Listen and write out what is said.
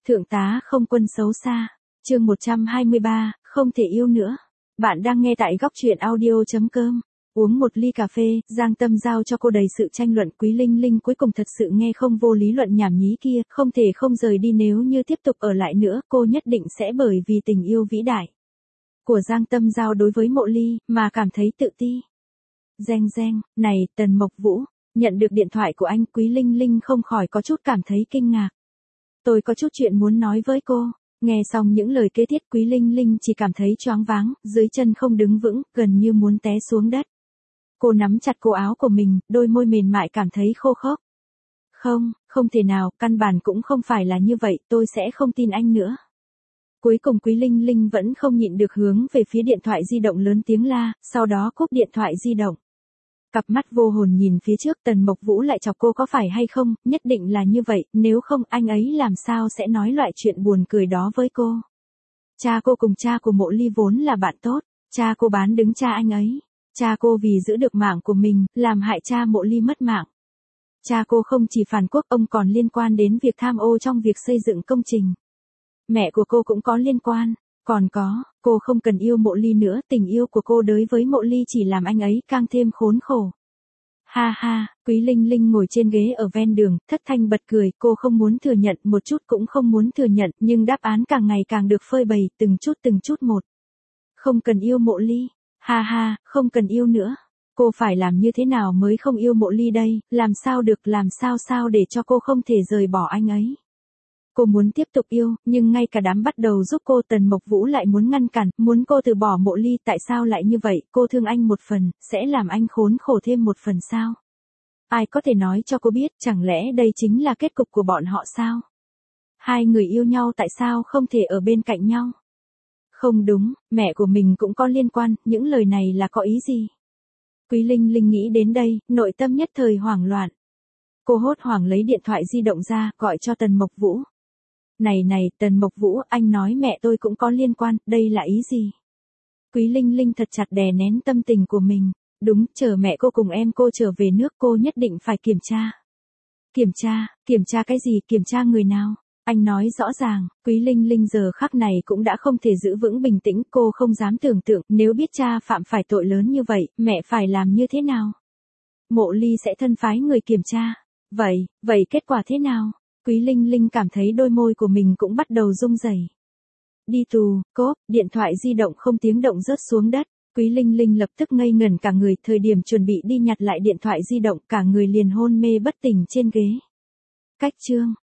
Thượng tá không quân xấu xa. Chương 123, không thể yêu nữa. Bạn đang nghe tại góc truyện audio.com. Uống một ly cà phê, Giang Tâm giao cho cô đầy sự tranh luận. Quý Linh Linh cuối cùng thật sự nghe không vô lý luận nhảm nhí kia, không thể không rời đi, nếu như tiếp tục ở lại nữa, cô nhất định sẽ bởi vì tình yêu vĩ đại của Giang Tâm giao đối với Mộ Ly, mà cảm thấy tự ti. Reng reng, này, Tần Mộc Vũ, nhận được điện thoại của anh. Quý Linh Linh không khỏi có chút cảm thấy kinh ngạc. Tôi có chút chuyện muốn nói với cô. Nghe xong những lời kế tiếp, Quý Linh Linh chỉ cảm thấy choáng váng, dưới chân không đứng vững, gần như muốn té xuống đất. Cô nắm chặt cổ áo của mình, đôi môi mềm mại cảm thấy khô khốc. Không thể nào, căn bản cũng không phải là như vậy, tôi sẽ không tin anh nữa. Cuối cùng Quý Linh Linh vẫn không nhịn được hướng về phía điện thoại di động lớn tiếng la, sau đó cúp điện thoại di động. Cặp mắt vô hồn nhìn phía trước. Tần Mộc Vũ lại chọc cô có phải hay không, nhất định là như vậy, nếu không anh ấy làm sao sẽ nói loại chuyện buồn cười đó với cô. Cha cô cùng cha của Mộ Ly vốn là bạn tốt, cha cô bán đứng cha anh ấy. Cha cô vì giữ được mạng của mình, làm hại cha Mộ Ly mất mạng. Cha cô không chỉ phản quốc, ông còn liên quan đến việc tham ô trong việc xây dựng công trình. Mẹ của cô cũng có liên quan. Còn có, cô không cần yêu Mộ Ly nữa, tình yêu của cô đối với Mộ Ly chỉ làm anh ấy càng thêm khốn khổ. Ha ha, Quý Linh Linh ngồi trên ghế ở ven đường, thất thanh bật cười, cô không muốn thừa nhận, một chút cũng không muốn thừa nhận, nhưng đáp án càng ngày càng được phơi bày, từng chút một. Không cần yêu Mộ Ly, ha ha, không cần yêu nữa. Cô phải làm như thế nào mới không yêu Mộ Ly đây, làm sao được, làm sao để cho cô không thể rời bỏ anh ấy. Cô muốn tiếp tục yêu, nhưng ngay cả đám bắt đầu giúp cô Tần Mộc Vũ lại muốn ngăn cản, muốn cô từ bỏ Mộ Ly. Tại sao lại như vậy, cô thương anh một phần, sẽ làm anh khốn khổ thêm một phần sao? Ai có thể nói cho cô biết, chẳng lẽ đây chính là kết cục của bọn họ sao? Hai người yêu nhau tại sao không thể ở bên cạnh nhau? Không đúng, mẹ của mình cũng có liên quan, những lời này là có ý gì? Quý Linh Linh nghĩ đến đây, nội tâm nhất thời hoảng loạn. Cô hốt hoảng lấy điện thoại di động ra, gọi cho Tần Mộc Vũ. Này, Tần Mộc Vũ, anh nói mẹ tôi cũng có liên quan, đây là ý gì? Quý Linh Linh thật chặt đè nén tâm tình của mình. Đúng, chờ mẹ cô cùng em cô trở về nước, cô nhất định phải kiểm tra. Kiểm tra cái gì, kiểm tra người nào? Anh nói rõ ràng. Quý Linh Linh giờ khắc này cũng đã không thể giữ vững bình tĩnh, cô không dám tưởng tượng, nếu biết cha phạm phải tội lớn như vậy, mẹ phải làm như thế nào? Mộ Ly sẽ thân phái người kiểm tra. Vậy kết quả thế nào? Quý Linh Linh cảm thấy đôi môi của mình cũng bắt đầu rung rẩy. Đi tù, cốp, điện thoại di động không tiếng động rớt xuống đất. Quý Linh Linh lập tức ngây ngẩn cả người, thời điểm chuẩn bị đi nhặt lại điện thoại di động, cả người liền hôn mê bất tỉnh trên ghế. Cách chương